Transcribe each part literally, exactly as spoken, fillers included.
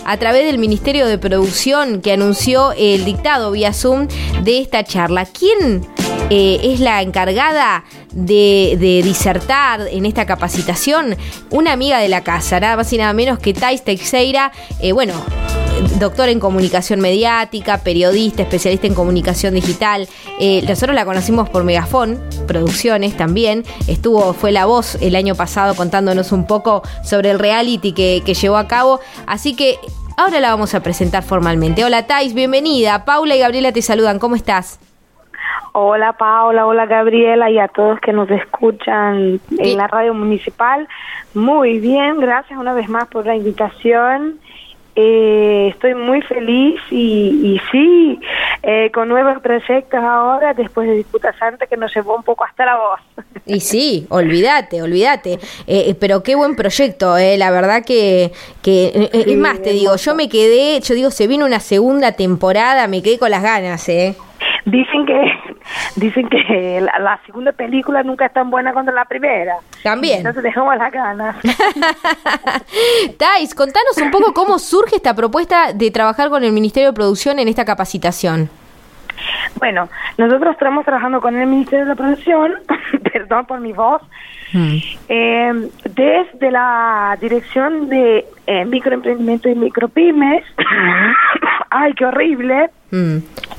a través del Ministerio de Producción que anunció el dictado vía Zoom de esta charla. ¿Quién eh, es la encargada de, de disertar en esta capacitación? Una amiga de la casa, nada más y nada menos que Thais Teixeira, eh, bueno, doctor en comunicación mediática, periodista, especialista en comunicación digital. Eh, nosotros la conocimos por Megafon Producciones también. Estuvo, fue la voz el año pasado contándonos un poco sobre el reality que, que llevó a cabo. Así que ahora la vamos a presentar formalmente. Hola Thais, bienvenida. Paula y Gabriela te saludan. ¿Cómo estás? Hola Paula, hola Gabriela y a todos que nos escuchan en la radio municipal. Muy bien, gracias una vez más por la invitación. Eh, estoy muy feliz y, y sí, eh, con nuevos proyectos ahora, después de Disputa Santa, que nos llevó un poco hasta la voz. Y sí, olvídate, olvídate. Eh, pero qué buen proyecto, eh, la verdad que, que eh, sí, es más, te digo, yo me quedé, yo digo, se vino una segunda temporada, me quedé con las ganas, eh. Dicen que dicen que la, la segunda película nunca es tan buena como la primera. También. Entonces dejamos las ganas. Thais, contanos un poco cómo surge esta propuesta de trabajar con el Ministerio de Producción en esta capacitación. Bueno, nosotros estamos trabajando con el Ministerio de la Producción, perdón por mi voz, mm. eh, desde la Dirección de eh, Microemprendimiento y Micropymes. Ay, qué horrible. Mm.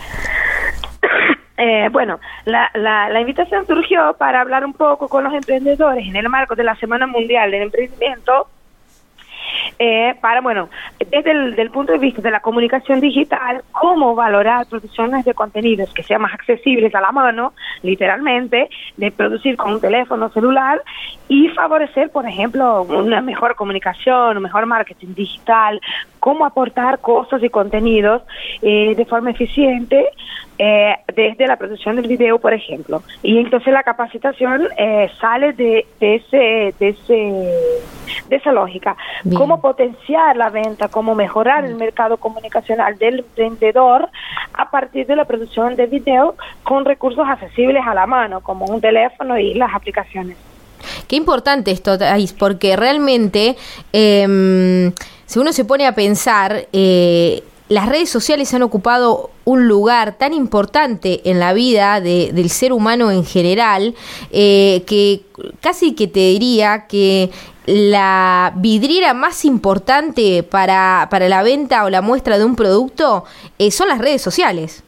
Eh, bueno, la, la, la invitación surgió para hablar un poco con los emprendedores en el marco de la Semana Mundial del Emprendimiento, eh, para, bueno, desde el del punto de vista de la comunicación digital, cómo valorar producciones de contenidos que sean más accesibles a la mano, literalmente, de producir con un teléfono celular y favorecer, por ejemplo, una mejor comunicación, un mejor marketing digital, cómo aportar cosas y contenidos eh, de forma eficiente eh, desde la producción del video, por ejemplo. Y entonces la capacitación eh, sale de, de ese de ese de esa lógica. Bien. Cómo potenciar la venta, cómo mejorar el mercado comunicacional del emprendedor a partir de la producción de video con recursos accesibles a la mano, como un teléfono y las aplicaciones. Qué importante esto, Thais, porque realmente, eh, si uno se pone a pensar, eh, las redes sociales han ocupado un lugar tan importante en la vida de, del ser humano en general, eh, que casi que te diría que la vidriera más importante para, para la venta o la muestra de un producto eh, son las redes sociales.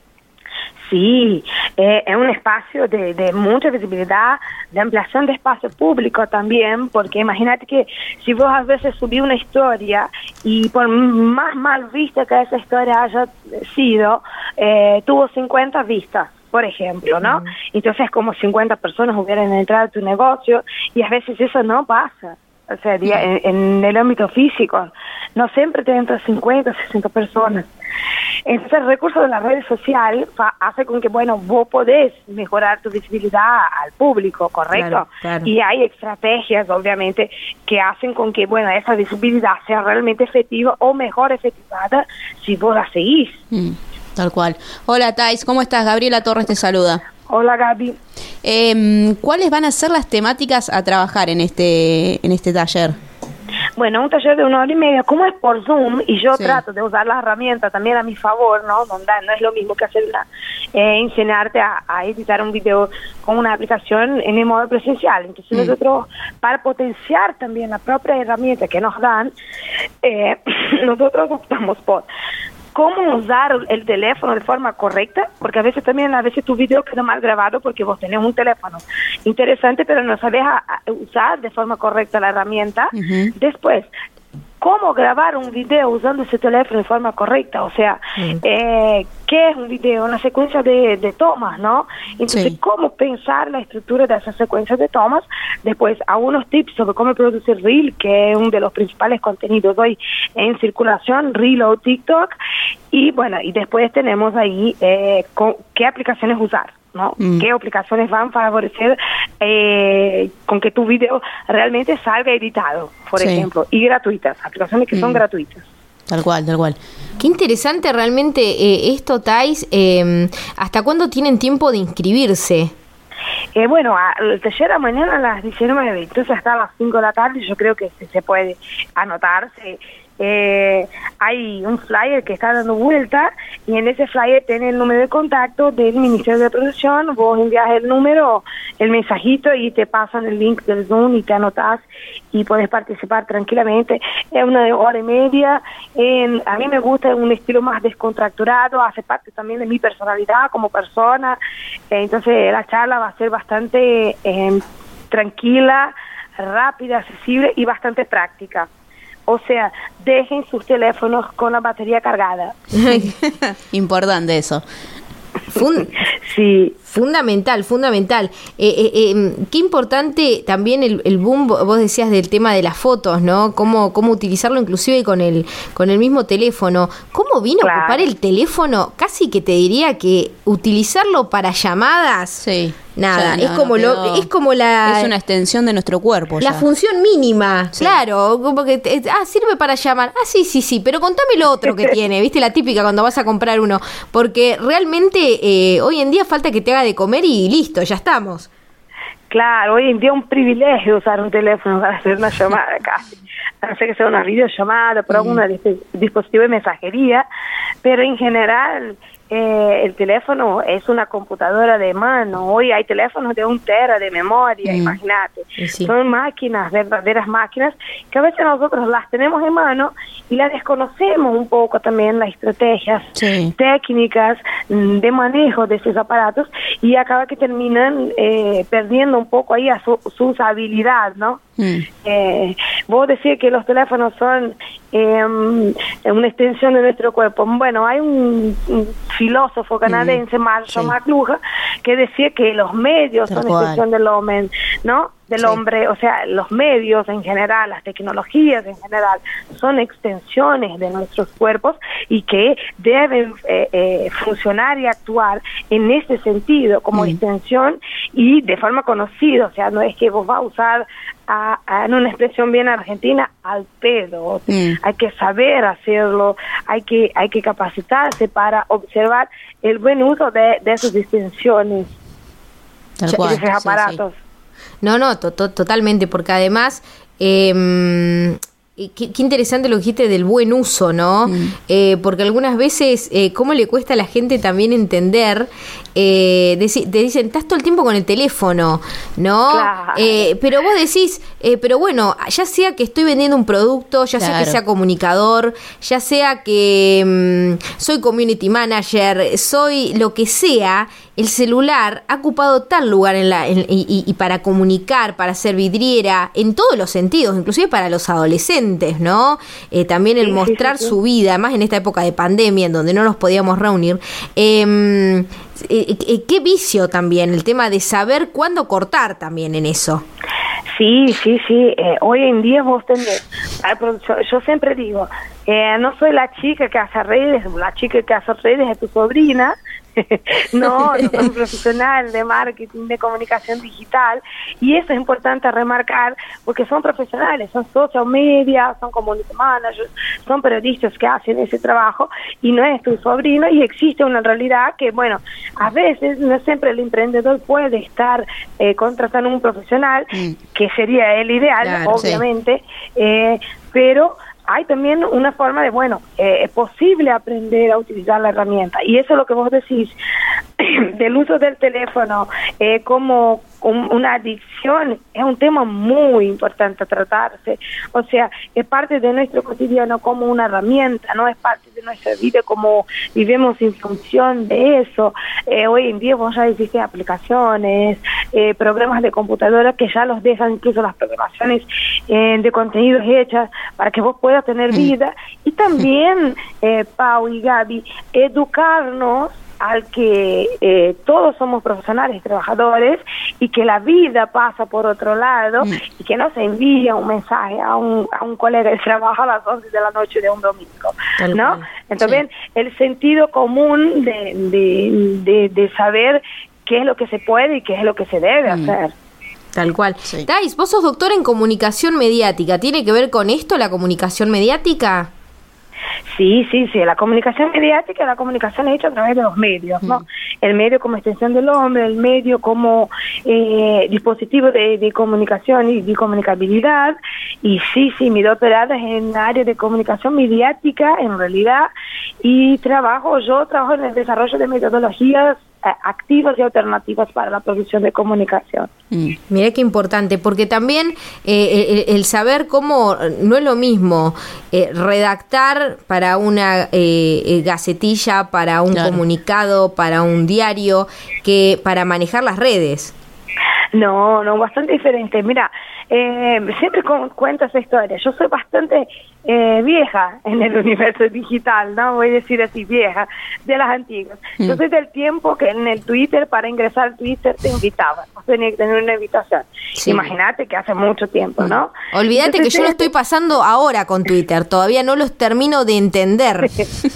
Sí, eh, es un espacio de, de mucha visibilidad, de ampliación de espacio público también, porque imagínate que si vos a veces subís una historia y por más mal vista que esa historia haya sido, eh, tuvo cincuenta vistas, por ejemplo, ¿no? Uh-huh. Entonces como cincuenta personas hubieran entrado a tu negocio y a veces eso no pasa. O sea, en, en el ámbito físico, no siempre te entran cincuenta, sesenta personas. Entonces, el recurso de las redes sociales fa- hace con que, bueno, vos podés mejorar tu visibilidad al público, ¿correcto? Claro, claro. Y hay estrategias, obviamente, que hacen con que, bueno, esa visibilidad sea realmente efectiva o mejor efectivada si vos la seguís. Mm, tal cual. Hola, Thais, ¿cómo estás? Gabriela Torres te saluda. Hola, Gaby. Eh, ¿Cuáles van a ser las temáticas a trabajar en este en este taller? Bueno, un taller de una hora y media, como es por Zoom, y yo sí. trato de usar las herramientas también a mi favor, ¿no? No, no es lo mismo que hacer una, eh, enseñarte a, a editar un video con una aplicación en el modo presencial. Entonces mm. nosotros, para potenciar también la propia herramienta que nos dan, eh, nosotros optamos por cómo usar el teléfono de forma correcta, porque a veces también, a veces tu video queda mal grabado porque vos tenés un teléfono interesante, pero no sabés a, a usar de forma correcta la herramienta. Uh-huh. Después, cómo grabar un video usando ese teléfono de forma correcta, o sea, uh-huh. eh, ¿qué es un video? Una secuencia de, de tomas, ¿no? Entonces, sí. ¿cómo pensar la estructura de esas secuencias de tomas? Después, algunos tips sobre cómo producir Reel, que es uno de los principales contenidos hoy en circulación, Reel o TikTok, y bueno, y después tenemos ahí eh, con, qué aplicaciones usar, ¿no? Mm. ¿Qué aplicaciones van a favorecer eh, con que tu video realmente salga editado, por sí. ejemplo, y gratuitas, aplicaciones que mm. son gratuitas. Tal cual, tal cual. Qué interesante realmente eh, esto, Thais. Eh, ¿Hasta cuándo tienen tiempo de inscribirse? Eh, bueno, el taller a mañana a las diecinueve, entonces hasta las cinco de la tarde yo creo que se, se puede anotarse eh, hay un flyer que está dando vuelta y en ese flyer tiene el número de contacto del Ministerio de Producción. Vos envías el número, el mensajito y te pasan el link del Zoom y te anotás y podés participar tranquilamente. Es una hora y media. En, a mí me gusta un estilo más descontracturado, hace parte también de mi personalidad como persona. Eh, entonces la charla va a ser bastante eh, tranquila, rápida, accesible y bastante práctica. O sea, dejen sus teléfonos con la batería cargada. Importante eso. Fun- sí. Fundamental, fundamental. Eh, eh, eh, qué importante también el, el boom, vos decías del tema de las fotos, ¿no? Cómo, cómo utilizarlo inclusive con el, con el mismo teléfono. ¿Cómo vino claro. a ocupar el teléfono? Casi que te diría que utilizarlo para llamadas. Sí. Nada, no, es como no lo, es como la es una extensión de nuestro cuerpo. La ya. función mínima, sí. Claro, como que te, ah, sirve para llamar. Ah, sí, sí, sí, pero contame lo otro que tiene, ¿viste? La típica cuando vas a comprar uno, porque realmente eh, hoy en día falta que te haga de comer y listo, ya estamos. Claro, hoy en día es un privilegio usar un teléfono para hacer una llamada casi. A no ser que sea una videollamada por mm. algún dispositivo de mensajería, pero en general eh, el teléfono es una computadora de mano. Hoy hay teléfonos de un tera de memoria, mm. imagínate. Sí. Son máquinas, verdaderas máquinas, que a veces nosotros las tenemos en mano y las desconocemos un poco también, las estrategias sí. técnicas de manejo de esos aparatos, y acaba que terminan eh, perdiendo un poco ahí a su, su usabilidad, ¿no? Mm. Eh, vos decís que los teléfonos son eh, una extensión de nuestro cuerpo. Bueno, hay un, un filósofo canadiense, mm. Marshall sí. McLuhan, que decía que los medios Tal son cual. extensión del hombre, ¿no? del sí. hombre, o sea, los medios en general, las tecnologías en general, son extensiones de nuestros cuerpos y que deben eh, eh, funcionar y actuar en ese sentido, como mm. extensión y de forma conocida. O sea, no es que vos vas a usar, a, a, en una expresión bien argentina, al pedo. Mm. Hay que saber hacerlo, hay que, hay que capacitarse para observar el buen uso de, de esas extensiones, Tal cual, de esos aparatos. Sí, sí. No, no, to- to- totalmente, porque además, eh, qué, qué interesante lo que dijiste del buen uso, ¿no? Mm. Eh, porque algunas veces, eh, cómo le cuesta a la gente también entender, eh, deci- te dicen, estás todo el tiempo con el teléfono, ¿no? Claro. Eh, pero vos decís, eh, pero bueno, ya sea que estoy vendiendo un producto, ya claro. sea que sea comunicador, ya sea que mm, soy community manager, soy lo que sea, el celular ha ocupado tal lugar en la en, y, y para comunicar, para ser vidriera, en todos los sentidos, inclusive para los adolescentes, ¿no? Eh, también el sí, mostrar sí, sí. su vida, más en esta época de pandemia en donde no nos podíamos reunir. Eh, eh, eh, qué vicio también, el tema de saber cuándo cortar también en eso. Sí, sí, sí. Eh, hoy en día vos tenés, yo, yo siempre digo, eh, no soy la chica que hace redes, la chica que hace redes es tu sobrina. No, no soy un profesional de marketing, de comunicación digital, y eso es importante remarcar porque son profesionales, son social media, son community managers, son periodistas que hacen ese trabajo y no es tu sobrino. Y existe una realidad que, bueno, a veces no siempre el emprendedor puede estar eh, contratando un profesional, mm. que sería el ideal, claro, obviamente, sí. eh, pero hay también una forma de, bueno, eh, es posible aprender a utilizar la herramienta. Y eso es lo que vos decís, del uso del teléfono eh, como un, una adicción, es un tema muy importante a tratarse. O sea, es parte de nuestro cotidiano como una herramienta, no es parte de nuestra vida como vivimos en función de eso. Eh, hoy en día vos ya existen aplicaciones, eh, programas de computadora que ya los dejan, incluso las programaciones eh, de contenidos hechas para que vos puedas tener vida. Y también, eh, Pau y Gaby, educarnos al que eh, todos somos profesionales, trabajadores, y que la vida pasa por otro lado, mm. y que no se envía un mensaje a un, a un colega que trabaja a las once de la noche de un domingo, Tal ¿no? Cual. Entonces, sí. el sentido común de, de, de, de saber qué es lo que se puede y qué es lo que se debe mm. hacer. Tal cual. Sí. Thais, vos sos doctora en comunicación mediática. ¿Tiene que ver con esto la comunicación mediática? Sí, sí, sí, la comunicación mediática es la comunicación hecha a través de los medios, ¿no? Mm. El medio como extensión del hombre, el medio como eh, dispositivo de, de comunicación y de comunicabilidad. Y sí, sí, mi doctorado es en área de comunicación mediática, en realidad, y trabajo, yo trabajo en el desarrollo de metodologías activas y alternativas para la producción de comunicación. Mm. Mira qué importante, porque también eh, el, el saber cómo no es lo mismo eh, redactar para una eh, gacetilla, para un claro. comunicado, para un diario, que para manejar las redes. No, no, bastante diferente. Mira, eh, siempre con, cuento esa historia. Yo soy bastante eh, vieja en el universo digital, ¿no? Voy a decir así, vieja, de las antiguas. Mm. Yo soy del tiempo que en el Twitter, para ingresar al Twitter, te invitaban. Vos tenías que tener una invitación. Sí. Imagínate que hace mucho tiempo, ¿no? Mm. Olvídate Entonces, que yo lo estoy pasando ahora con Twitter. Todavía no los termino de entender.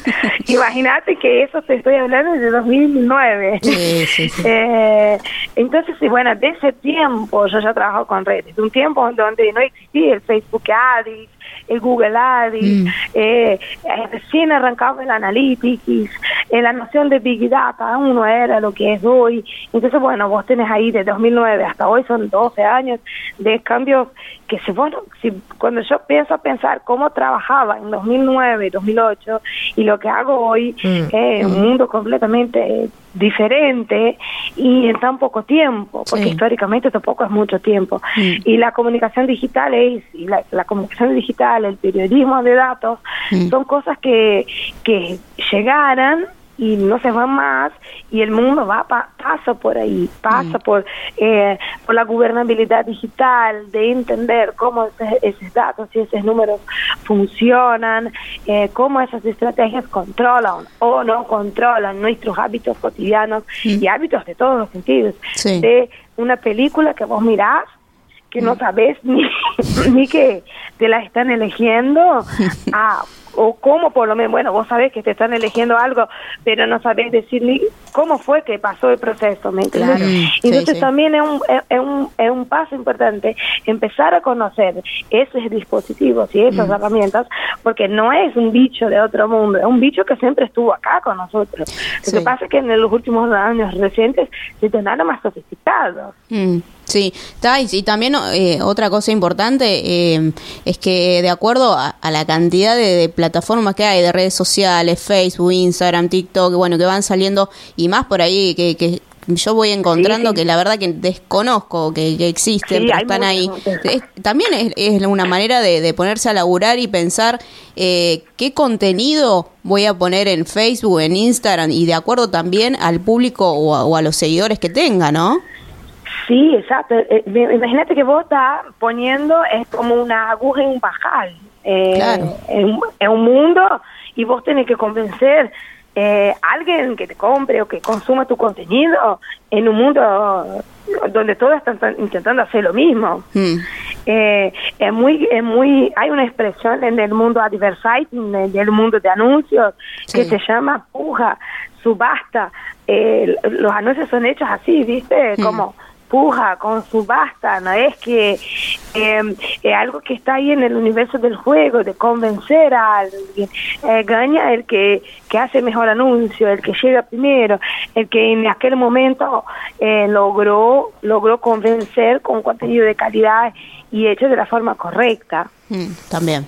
Imagínate que eso te estoy hablando de dos mil nueve. Sí, sí, sí. Eh, entonces, bueno, de ese tiempo yo ya trabajo con redes. Un tiempo en donde no existía el Facebook Ads, el Google Ads, mm. eh, recién arrancaba el Analytics, eh, la noción de Big Data aún no era lo que es hoy. Entonces, bueno, vos tenés ahí de dos mil nueve hasta hoy, son doce años de cambios que, se, bueno, si, cuando yo pienso a pensar cómo trabajaba en dos mil nueve, dos mil ocho y lo que hago hoy, mm. es un mundo completamente diferente y en tan poco tiempo, porque sí. históricamente tampoco es mucho tiempo. Mm. Y la comunicación digital es, y la, la comunicación digital, el periodismo de datos, mm. son cosas que, que llegaran y no se van más, y el mundo va pa, pasa por ahí, pasa mm. por eh, por la gobernabilidad digital, de entender cómo ese, esos datos y esos números funcionan, eh, cómo esas estrategias controlan o no controlan nuestros hábitos cotidianos mm. y hábitos de todos los sentidos. Sí. De una película que vos mirás, que mm. no sabés ni, ni que te la están eligiendo, a o cómo por lo menos, bueno, vos sabés que te están eligiendo algo, pero no sabés decir ni cómo fue que pasó el proceso, ¿me entiendes? Claro, sí, entonces sí. también es un, es, un, es un paso importante empezar a conocer esos dispositivos y esas mm. herramientas, porque no es un bicho de otro mundo, es un bicho que siempre estuvo acá con nosotros. Lo sí. que pasa es que en los últimos años recientes se tornaron más sofisticados. Mm. Sí, Thais, y también eh, otra cosa importante eh, es que de acuerdo a, a la cantidad de, de plataformas que hay, de redes sociales, Facebook, Instagram, TikTok, bueno, que van saliendo y más por ahí que, que yo voy encontrando sí. que la verdad que desconozco que, que existen, sí, pero están ahí. Es, también es, es una manera de, de ponerse a laburar y pensar eh, qué contenido voy a poner en Facebook, en Instagram, y de acuerdo también al público o a, o a los seguidores que tenga, ¿no? Sí, exacto. Eh, imagínate que vos estás poniendo, es como una aguja en un pajar, eh, claro. en, en un mundo, y vos tenés que convencer eh, a alguien que te compre o que consuma tu contenido en un mundo donde todos están intentando hacer lo mismo. Mm. Eh, es muy, es muy, hay una expresión en el mundo advertising, en el mundo de anuncios, sí. que se llama puja, subasta. Eh, los anuncios son hechos así, ¿viste? Mm. Como puja, con subasta, no es que eh, es algo que está ahí en el universo del juego, de convencer a alguien. Eh, gana el que, que hace mejor anuncio, el que llega primero, el que en aquel momento eh, logró, logró convencer con contenido de calidad y hecho de la forma correcta. Mm, también.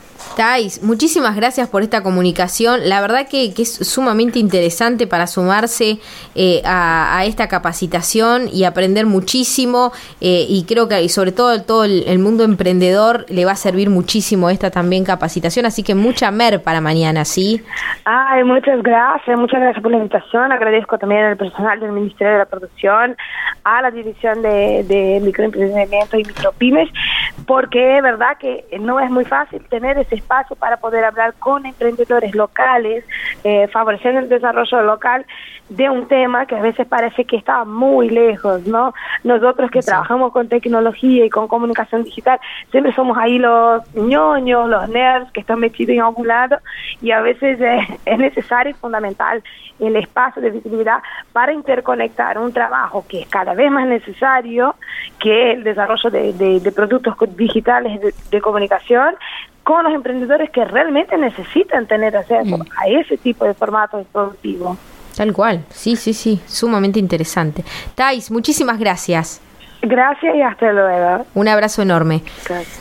Thais, muchísimas gracias por esta comunicación. La verdad que, que es sumamente interesante para sumarse eh, a, a esta capacitación y aprender muchísimo, eh, y creo que y sobre todo todo el, el mundo emprendedor le va a servir muchísimo esta también capacitación, así que mucha mer para mañana, ¿sí? Ay, muchas gracias, muchas gracias por la invitación. Agradezco también al personal del Ministerio de la Producción, a la División de, de Microemprendimiento y Micropymes, porque es verdad que no es muy fácil tener ese espacio para poder hablar con emprendedores locales, eh, favoreciendo el desarrollo local de un tema que a veces parece que está muy lejos, ¿no? Nosotros que sí. trabajamos con tecnología y con comunicación digital, siempre somos ahí los ñoños, los nerds que están metidos en algún lado, y a veces eh, es necesario y fundamental el espacio de visibilidad para interconectar un trabajo que es cada vez más necesario, que es el desarrollo de, de, de productos digitales de, de comunicación, con los emprendedores que realmente necesitan tener acceso Mm. a ese tipo de formatos productivos. Tal cual, sí, sí, sí, sumamente interesante. Thais, muchísimas gracias. Gracias y hasta luego. Un abrazo enorme. Gracias.